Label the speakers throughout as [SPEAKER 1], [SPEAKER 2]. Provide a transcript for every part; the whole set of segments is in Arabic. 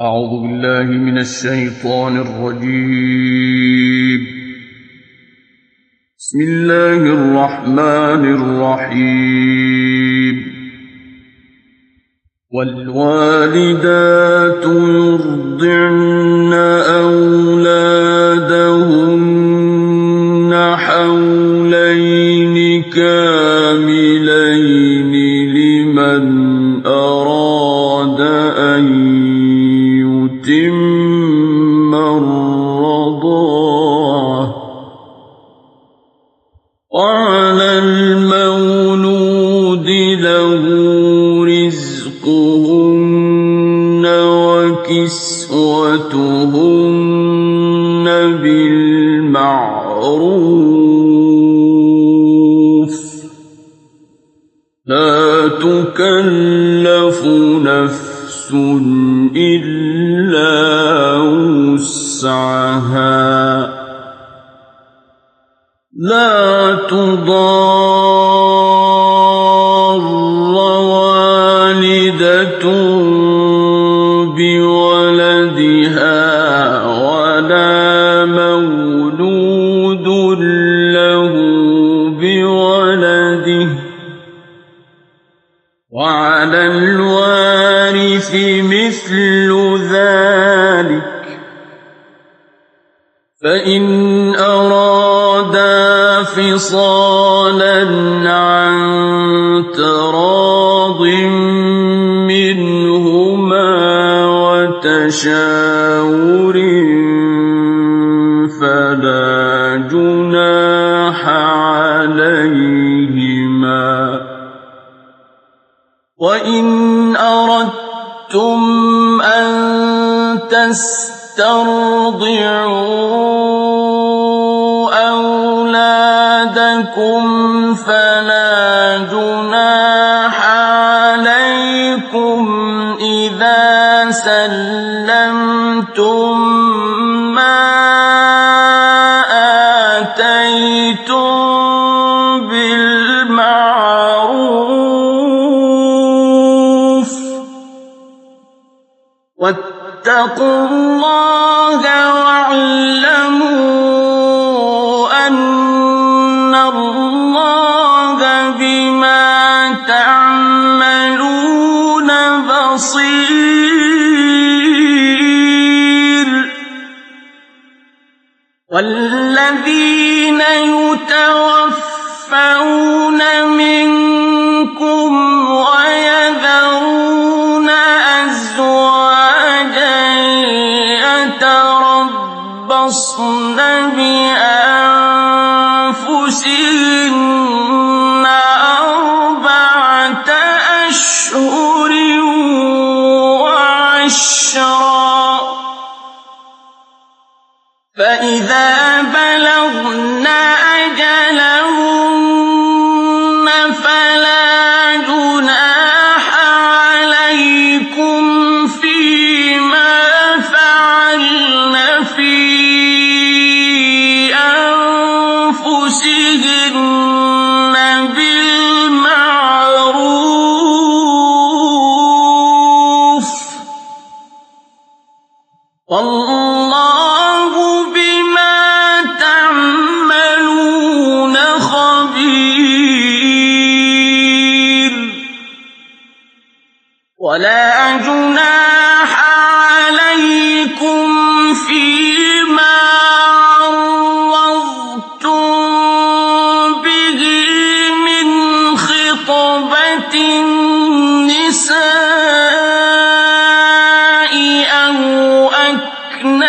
[SPEAKER 1] أعوذ بالله من الشيطان الرجيم. بسم الله الرحمن الرحيم. والوالدات يرضعن أولادهن حولين كاملين لمن أراد أن يتم الرضاعة، وعلى المولود له رزقهن وكسوتهن بالمعروف، لا تكلف نفس إلا وسعها، لا تضار والدة بولدها ولا مولود له بولده، وعلى الوارث مثل ذلك، فإن أرادا فصالا عن تراض منهما وتشاور فلا جناح عليهما، وإن أردتم أن تسترضعوا أولادكم فلا جناح عليكم إذا سلمتم ما آتيتم بالمعروف، واتقوا الله واعلموا أن الله بما تعملون بصير. والذين يتوفون منكم ويذرون أزواجا يتربصن بأنفسهن 4 أشهر وعشرا، فإذا بلغن أجلهن فلا جناح عليكم فيما فعلن في أنفسهن بالمعروف، والله بما تعملون خبير. ولا جناح عليكم فيما عرضتم به من خطبة النساء أو أكننتم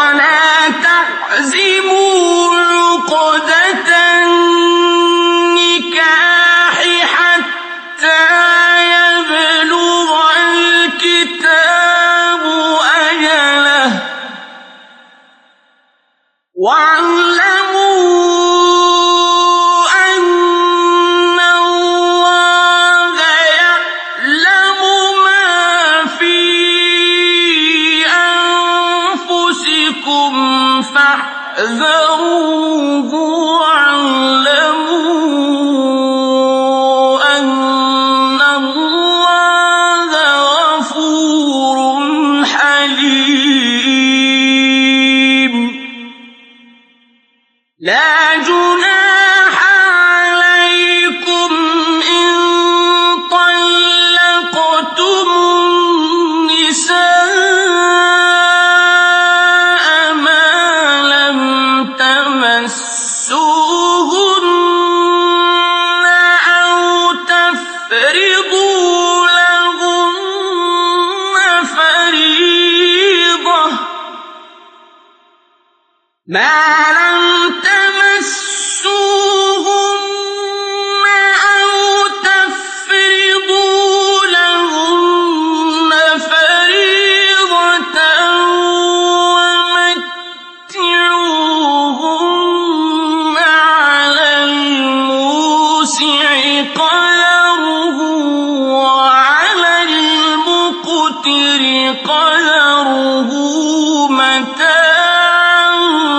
[SPEAKER 1] ولا تعزموا عقدة النكاح حتى يبلغ الكتاب أجله واعلموا أن الله يعلم ما في أنفسكم فاحذروه واعلموا أن الله غفور حليم. لا جناح عليكم إن طلقتم النساء ما لم تمسوهن أو تفرضوا لهن فريضة ما لم تمسوهن أو تفرضوا لهن فريضة ومتعوهن على الموسع قدره وعلى المقتر قدره متاعا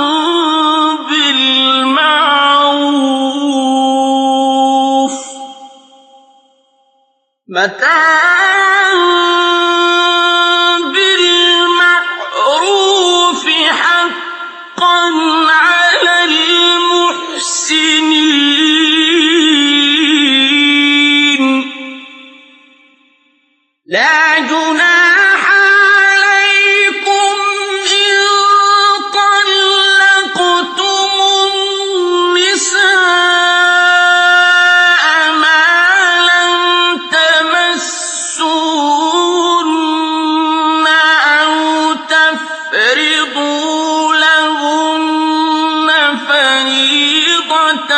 [SPEAKER 1] بالمعروف حقا على المحسنين. لا جناح عليكم إن طلقتم النساء ما لم تمسوهن أو تفرضوا لهن فريضة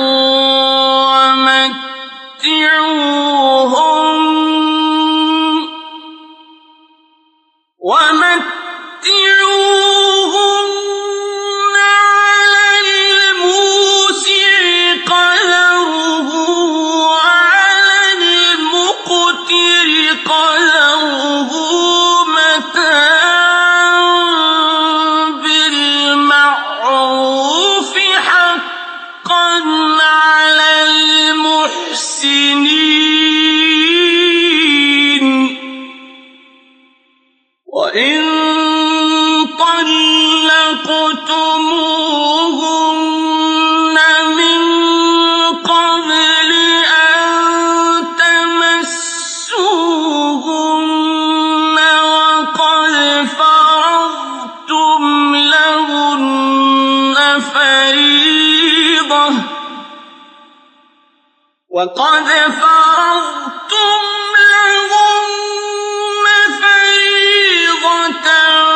[SPEAKER 1] ومتعوهن على الموسع قدره وعلى المقتر قدره متاعا بالمعروف حقا على المحسنين. وإن طلقتموهن من قبل أن تمسوهن وقد فرضتم لهن فريضة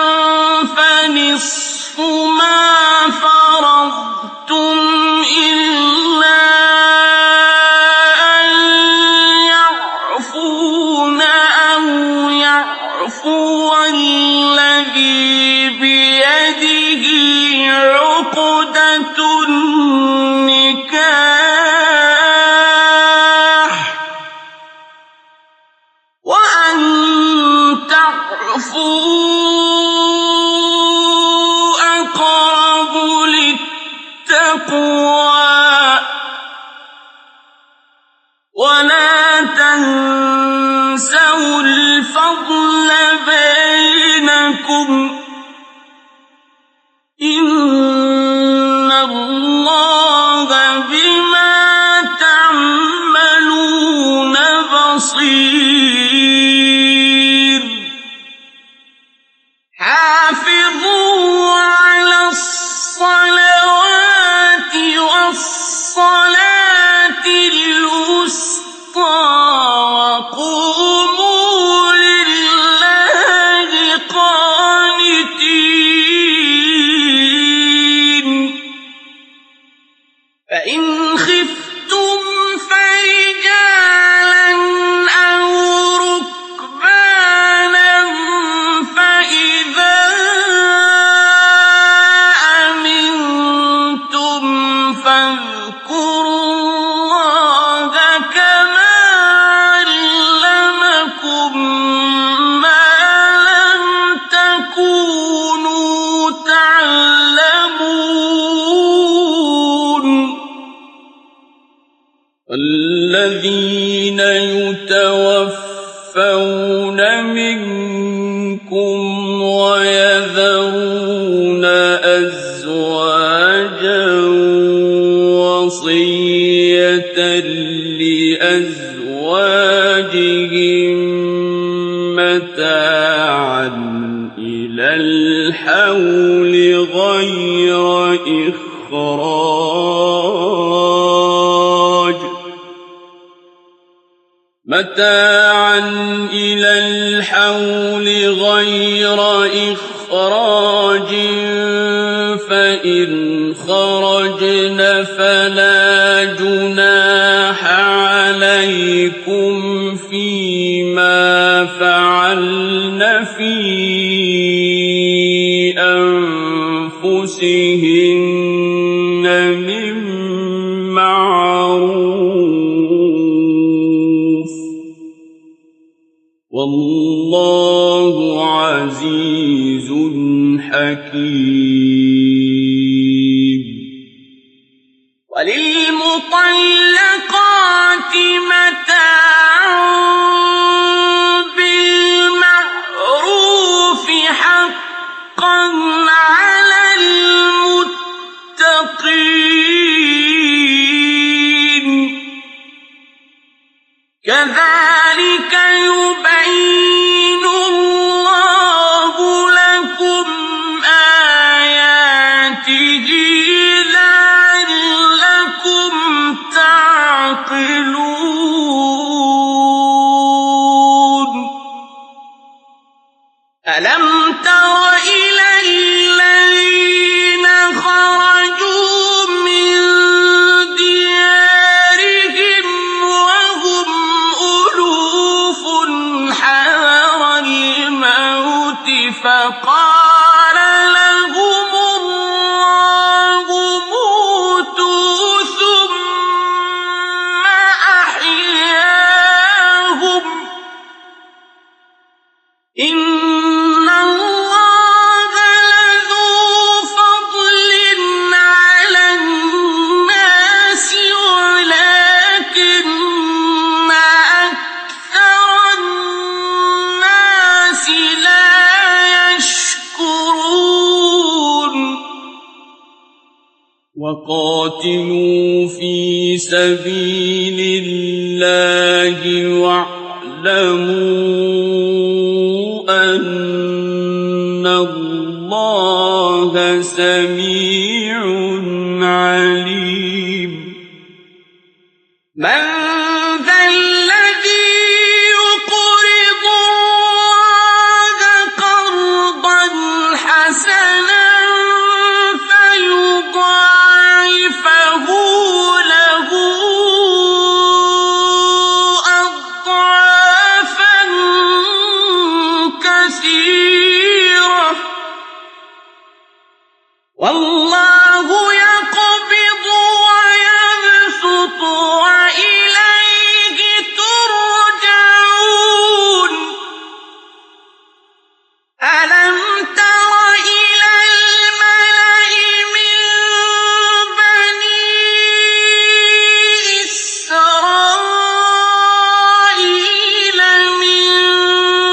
[SPEAKER 1] فنصف ما فرضتم إلا أن يعفون أو يعفو الذي بيده عقدة النكاح وأن تعفوا أقرب يعلمون الذين يتوفون منكم ويذرون أزواجا وصية لأزواجهم متاعا إلى الحول غير إخراج فإن خرجن فلا جناح عليكم فيما فعلن في أنفسهن من معروف والله عزيز حكيم وللمطلقات متاع بالمعروف حقا على المتقين كذلك يبين الله لكم آياته لعلكم تعقلون ألم تر إلى الذين خرجوا من ديارهم وهم ألوف حذر الموت فقال لهم الله موتوا ثم أحياهم إن الله لذو فضل على الناس ولكن أكثر الناس لا يشكرون وقاتلوا في سبيل الله واعلموا أن الله سميع عليم من ذا الذي يقرض الله قرضا حسنا فيضاعفه له أضعافا كثيرة والله يقبض ويبسط وإليه ترجعون ألم تر إلى الملأ من بني إسرائيل من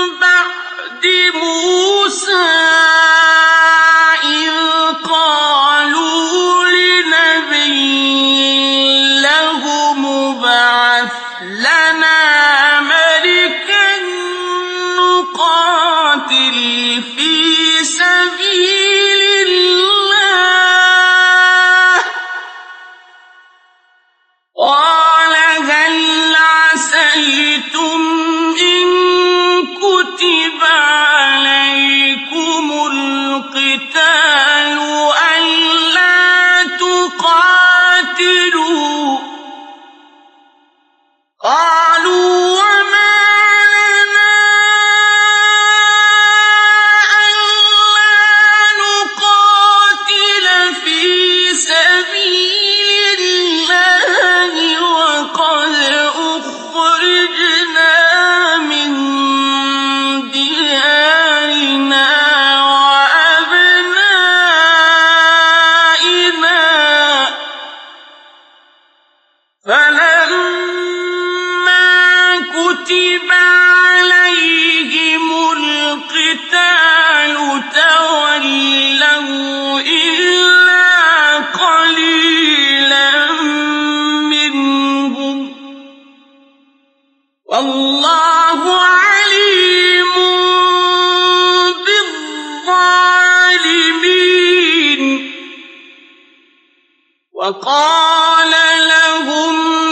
[SPEAKER 1] بعد موسى إذ قال وقال لهم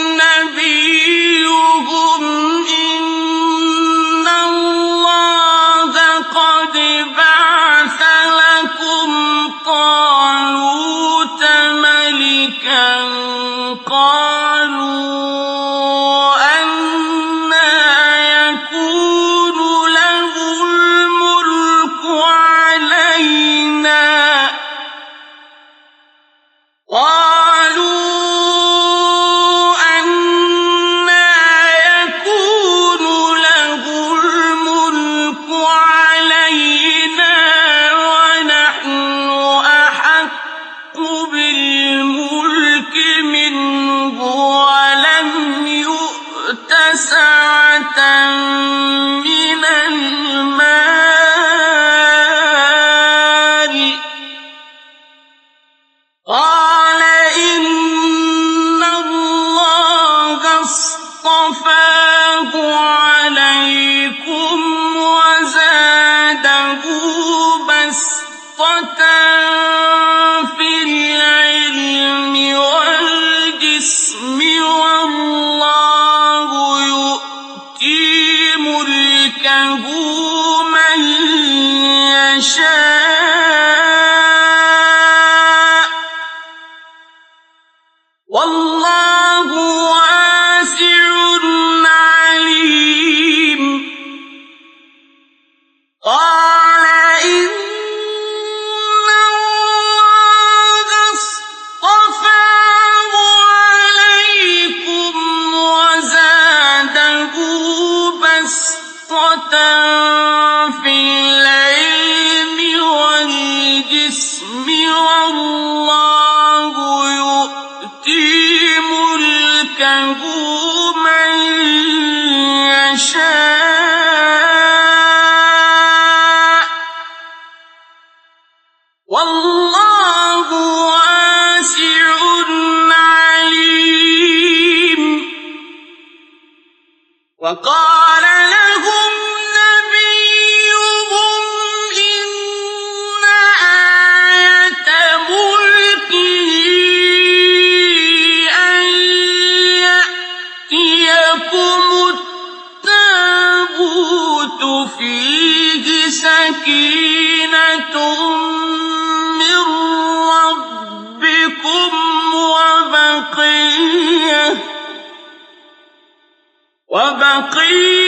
[SPEAKER 1] نبيهم إن الله قد بعث لكم طالوت ملكا قالوا أنى يكون له الملك علينا ونحن أحق بالملك منه ولم يؤت سعة من المال قال إن الله اصطفاه عليكم وزاده بسطة في العلم والجسم والله يؤتي ملكه من يشاء والله واسع عليم قال إن الله اصطفاه عليكم وزاده بسطة في العلم والجسم والله يؤتي ملكه من يشاء والله واسع عليم وقال لهم نبيهم إن آية ملكه أن يأتيكم التابوت فيه سكينة من ربكم وبقية